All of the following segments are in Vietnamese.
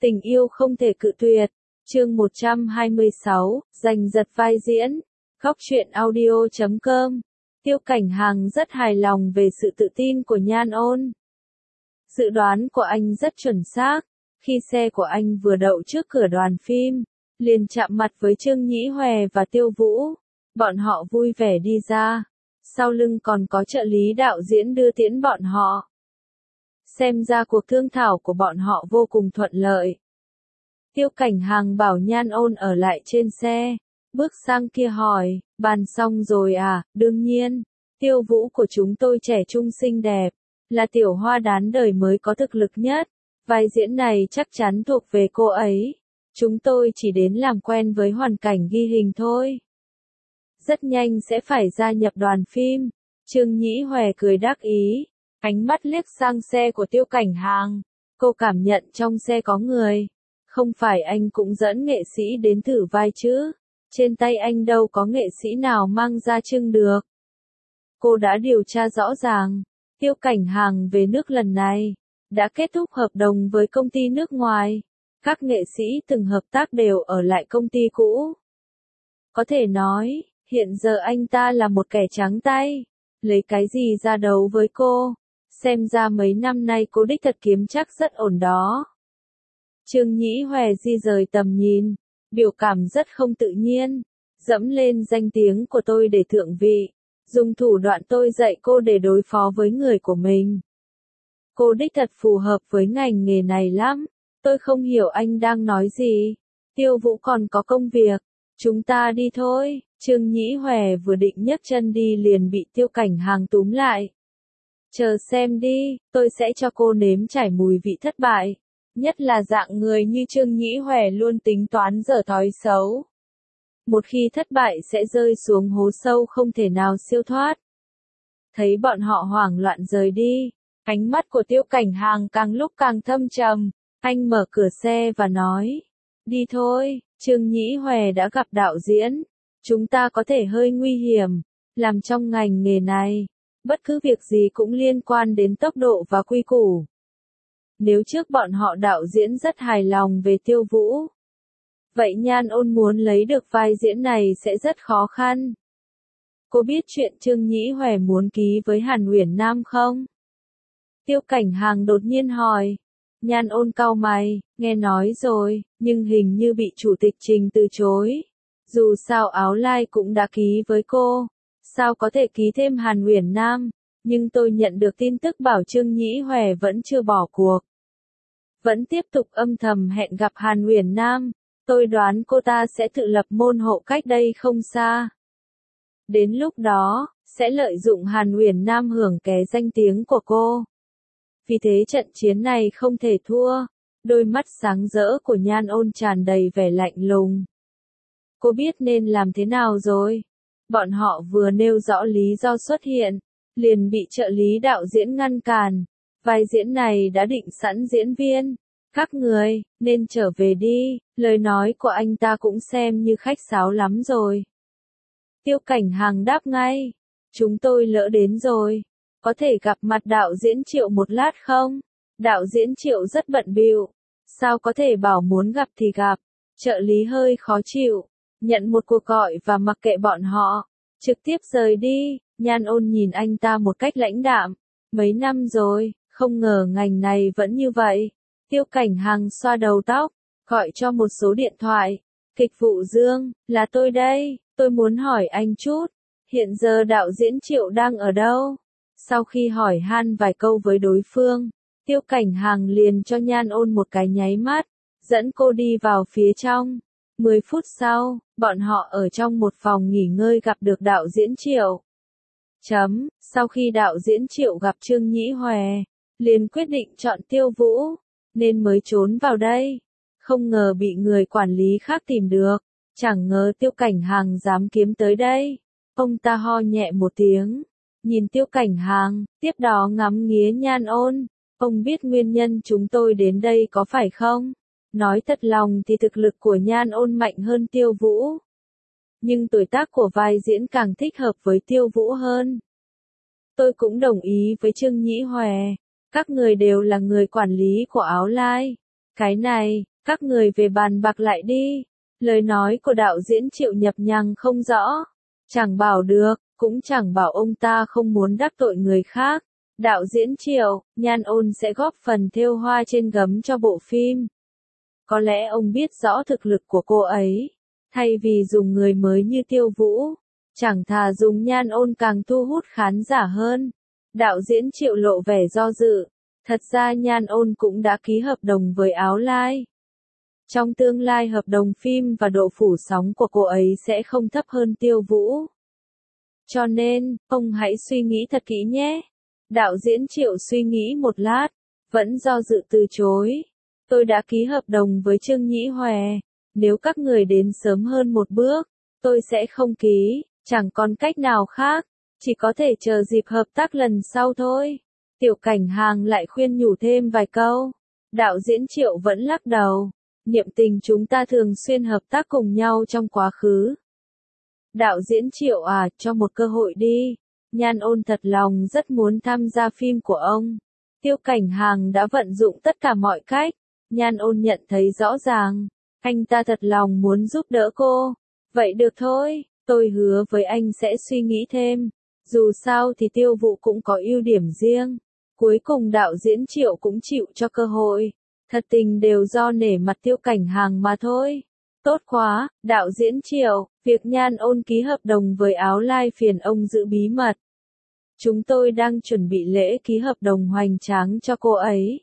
Tình yêu không thể cự tuyệt. Chương 126, giành giật vai diễn. Góc truyện audio.com. Tiêu Cảnh Hàng rất hài lòng về sự tự tin của Nhan Ôn. Dự đoán của anh rất chuẩn xác. Khi xe của anh vừa đậu trước cửa đoàn phim, liền chạm mặt với Trương Nhĩ Hòe và Tiêu Vũ. Bọn họ vui vẻ đi ra. Sau lưng còn có trợ lý đạo diễn đưa tiễn bọn họ. Xem ra cuộc thương thảo của bọn họ vô cùng thuận lợi. Tiêu Cảnh Hàng bảo Nhan Ôn ở lại trên xe, bước sang kia hỏi, bàn xong rồi à? Đương nhiên, Tiêu Vũ của chúng tôi trẻ trung xinh đẹp, là tiểu hoa đán đời mới có thực lực nhất, vai diễn này chắc chắn thuộc về cô ấy. Chúng tôi chỉ đến làm quen với hoàn cảnh ghi hình thôi. Rất nhanh sẽ phải gia nhập đoàn phim. Trương Nhĩ Hòe cười đắc ý, ánh mắt liếc sang xe của Tiêu Cảnh Hàng. Cô cảm nhận trong xe có người. Không phải anh cũng dẫn nghệ sĩ đến thử vai chứ? Trên tay anh đâu có nghệ sĩ nào mang ra trưng được. Cô đã điều tra rõ ràng. Tiêu Cảnh Hàng về nước lần này đã kết thúc hợp đồng với công ty nước ngoài. Các nghệ sĩ từng hợp tác đều ở lại công ty cũ. Có thể nói, hiện giờ anh ta là một kẻ trắng tay. Lấy cái gì ra đấu với cô? Xem ra mấy năm nay cô đích thật kiếm chắc rất ổn đó. Trương Nhĩ Hòe di rời tầm nhìn, biểu cảm rất không tự nhiên, dẫm lên danh tiếng của tôi để thượng vị, dùng thủ đoạn tôi dạy cô để đối phó với người của mình. Cô đích thật phù hợp với ngành nghề này lắm, tôi không hiểu anh đang nói gì. Tiêu Vũ còn có công việc, chúng ta đi thôi. Trương Nhĩ Hòe vừa định nhấc chân đi liền bị Tiêu Cảnh Hàng túm lại. Chờ xem đi, tôi sẽ cho cô nếm trải mùi vị thất bại. Nhất là dạng người như Trương Nhĩ Hòe luôn tính toán dở thói xấu. Một khi thất bại sẽ rơi xuống hố sâu không thể nào siêu thoát. Thấy bọn họ hoảng loạn rời đi, ánh mắt của Tiêu Cảnh Hàng càng lúc càng thâm trầm. Anh mở cửa xe và nói, đi thôi. Trương Nhĩ Hòe đã gặp đạo diễn. Chúng ta có thể hơi nguy hiểm. Làm trong ngành nghề này, bất cứ việc gì cũng liên quan đến tốc độ và quy củ. Nếu trước bọn họ đạo diễn rất hài lòng về Tiêu Vũ, vậy Nhan Ôn muốn lấy được vai diễn này sẽ rất khó khăn. Cô biết chuyện Trương Nhĩ Hòe muốn ký với Hàn Uyển Nam không? Tiêu Cảnh Hàng đột nhiên hỏi. Nhan Ôn cau mày, nghe nói rồi, nhưng hình như bị chủ tịch Trình từ chối. Dù sao Áo Lai cũng đã ký với cô, sao có thể ký thêm Hàn Uyển Nam? Nhưng tôi nhận được tin tức bảo Trương Nhĩ Hòe vẫn chưa bỏ cuộc. Vẫn tiếp tục âm thầm hẹn gặp Hàn Uyển Nam. Tôi đoán cô ta sẽ tự lập môn hộ cách đây không xa. Đến lúc đó, sẽ lợi dụng Hàn Uyển Nam hưởng ké danh tiếng của cô. Vì thế trận chiến này không thể thua. Đôi mắt sáng rỡ của Nhan Ôn tràn đầy vẻ lạnh lùng. Cô biết nên làm thế nào rồi. Bọn họ vừa nêu rõ lý do xuất hiện, liền bị trợ lý đạo diễn ngăn cản. Vai diễn này đã định sẵn diễn viên. Các người, nên trở về đi. Lời nói của anh ta cũng xem như khách sáo lắm rồi. Tiêu Cảnh Hàng đáp ngay. Chúng tôi lỡ đến rồi. Có thể gặp mặt đạo diễn Triệu một lát không? Đạo diễn Triệu rất bận bịu. Sao có thể bảo muốn gặp thì gặp? Trợ lý hơi khó chịu. Nhận một cuộc gọi và mặc kệ bọn họ. Trực tiếp rời đi. Nhan Ôn nhìn anh ta một cách lãnh đạm. Mấy năm rồi, không ngờ ngành này vẫn như vậy. Tiêu Cảnh Hàng xoa đầu tóc, gọi cho một số điện thoại. Kịch vụ Dương, là tôi đây, tôi muốn hỏi anh chút. Hiện giờ đạo diễn Triệu đang ở đâu? Sau khi hỏi han vài câu với đối phương, Tiêu Cảnh Hàng liền cho Nhan Ôn một cái nháy mắt, dẫn cô đi vào phía trong. 10 phút sau, bọn họ ở trong một phòng nghỉ ngơi gặp được đạo diễn Triệu. Sau khi đạo diễn Triệu gặp Trương Nhĩ Hòe, liền quyết định chọn Tiêu Vũ, nên mới trốn vào đây. Không ngờ bị người quản lý khác tìm được. Chẳng ngờ Tiêu Cảnh Hàng dám kiếm tới đây. Ông ta ho nhẹ một tiếng, nhìn Tiêu Cảnh Hàng, tiếp đó ngắm nghía Nhan Ôn. Ông biết nguyên nhân chúng tôi đến đây có phải không? Nói thật lòng thì thực lực của Nhan Ôn mạnh hơn Tiêu Vũ. Nhưng tuổi tác của vai diễn càng thích hợp với Tiêu Vũ hơn. Tôi cũng đồng ý với Trương Nhĩ Hòe. Các người đều là người quản lý của Áo Lai. Cái này, Các người về bàn bạc lại đi. Lời nói của đạo diễn Triệu nhập nhằng không rõ. Chẳng bảo được, cũng chẳng bảo ông ta không muốn đắc tội người khác. Đạo diễn Triệu, Nhan Ôn sẽ góp phần thêu hoa trên gấm cho bộ phim. Có lẽ ông biết rõ thực lực của cô ấy. Thay vì dùng người mới như Tiêu Vũ, chẳng thà dùng Nhan Ôn càng thu hút khán giả hơn. Đạo diễn Triệu lộ vẻ do dự. Thật ra Nhan Ôn cũng đã ký hợp đồng với Áo Lai. Trong tương lai hợp đồng phim và độ phủ sóng của cô ấy sẽ không thấp hơn Tiêu Vũ. Cho nên, ông hãy suy nghĩ thật kỹ nhé. Đạo diễn Triệu suy nghĩ một lát, vẫn do dự từ chối. Tôi đã ký hợp đồng với Trương Nhĩ Hòe. Nếu các người đến sớm hơn một bước, tôi sẽ không ký, chẳng còn cách nào khác. Chỉ có thể chờ dịp hợp tác lần sau thôi. Tiểu Cảnh Hàng lại khuyên nhủ thêm vài câu. Đạo diễn Triệu vẫn lắc đầu. Niệm Tình chúng ta thường xuyên hợp tác cùng nhau trong quá khứ. Đạo diễn Triệu à, cho một cơ hội đi. Nhan Ôn thật lòng rất muốn tham gia phim của ông. Tiêu Cảnh Hàng đã vận dụng tất cả mọi cách. Nhan Ôn nhận thấy rõ ràng. Anh ta thật lòng muốn giúp đỡ cô. Vậy được thôi, tôi hứa với anh sẽ suy nghĩ thêm. Dù sao thì Tiêu Vũ cũng có ưu điểm riêng. Cuối cùng đạo diễn Triệu cũng chịu cho cơ hội. Thật tình đều do nể mặt Tiêu Cảnh Hàng mà thôi. Tốt quá, đạo diễn Triệu, việc Nhan Ôn ký hợp đồng với Áo Lai phiền ông giữ bí mật. Chúng tôi đang chuẩn bị lễ ký hợp đồng hoành tráng cho cô ấy.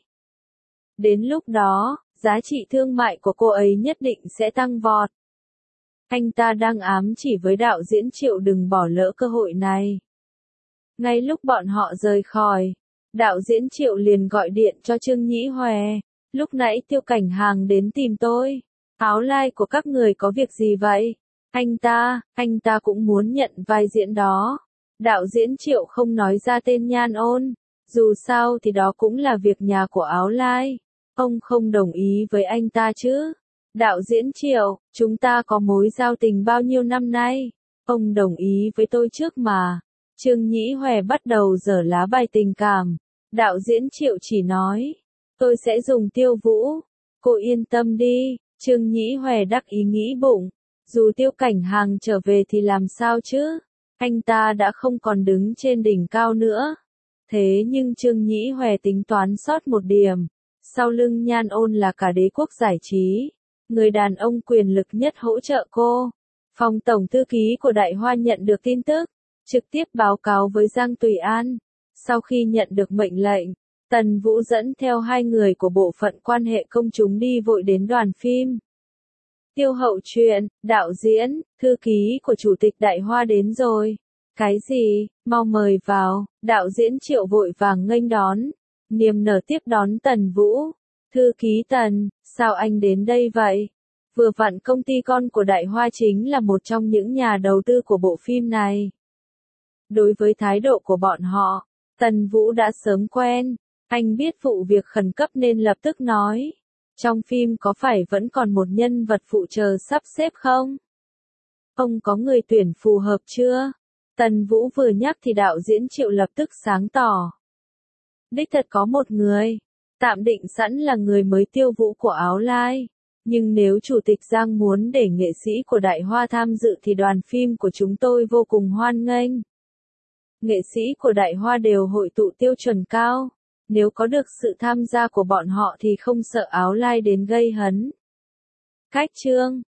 Đến lúc đó, giá trị thương mại của cô ấy nhất định sẽ tăng vọt. Anh ta đang ám chỉ với đạo diễn Triệu đừng bỏ lỡ cơ hội này. Ngay lúc bọn họ rời khỏi, đạo diễn Triệu liền gọi điện cho Trương Nhĩ Hòe. Lúc nãy Tiêu Cảnh Hàng đến tìm tôi. Áo Lai của các người có việc gì vậy? Anh ta cũng muốn nhận vai diễn đó. Đạo diễn Triệu không nói ra tên Nhan Ôn. Dù sao thì đó cũng là việc nhà của Áo Lai. Ông không đồng ý với anh ta chứ? Đạo diễn Triệu, chúng ta có mối giao tình bao nhiêu năm nay? Ông đồng ý với tôi trước mà. Trương Nhĩ Hòe bắt đầu giở lá bài tình cảm. Đạo diễn Triệu chỉ nói. Tôi sẽ dùng Tiêu Vũ. Cô yên tâm đi. Trương Nhĩ Hòe đắc ý nghĩ bụng. Dù Tiêu Cảnh Hàng trở về thì làm sao chứ? Anh ta đã không còn đứng trên đỉnh cao nữa. Thế nhưng Trương Nhĩ Hòe tính toán sót một điểm. Sau lưng Nhan Ôn là cả đế quốc giải trí. Người đàn ông quyền lực nhất hỗ trợ cô. Phòng tổng thư ký của Đại Hoa nhận được tin tức. Trực tiếp báo cáo với Giang Tùy An. Sau khi nhận được mệnh lệnh, Tần Vũ dẫn theo 2 người của bộ phận quan hệ công chúng đi vội đến đoàn phim. Tiêu Hậu Truyện, đạo diễn, thư ký của Chủ tịch Đại Hoa đến rồi. Cái gì, mau mời vào, đạo diễn Triệu vội vàng nghênh đón. Niềm nở tiếp đón Tần Vũ. Thư ký Tần, sao anh đến đây vậy? Vừa vặn công ty con của Đại Hoa chính là một trong những nhà đầu tư của bộ phim này. Đối với thái độ của bọn họ, Tần Vũ đã sớm quen. Anh biết vụ việc khẩn cấp nên lập tức nói. Trong phim có phải vẫn còn một nhân vật phụ chờ sắp xếp không? Ông có người tuyển phù hợp chưa? Tần Vũ vừa nhắc thì đạo diễn Triệu lập tức sáng tỏ. Đích thật có một người. Tạm định sẵn là người mới Tiêu Vũ của Áo Lai. Nhưng nếu Chủ tịch Giang muốn để nghệ sĩ của Đại Hoa tham dự thì đoàn phim của chúng tôi vô cùng hoan nghênh. Nghệ sĩ của Đại Hoa đều hội tụ tiêu chuẩn cao. Nếu có được sự tham gia của bọn họ thì không sợ Áo Lai đến gây hấn. Khách trương,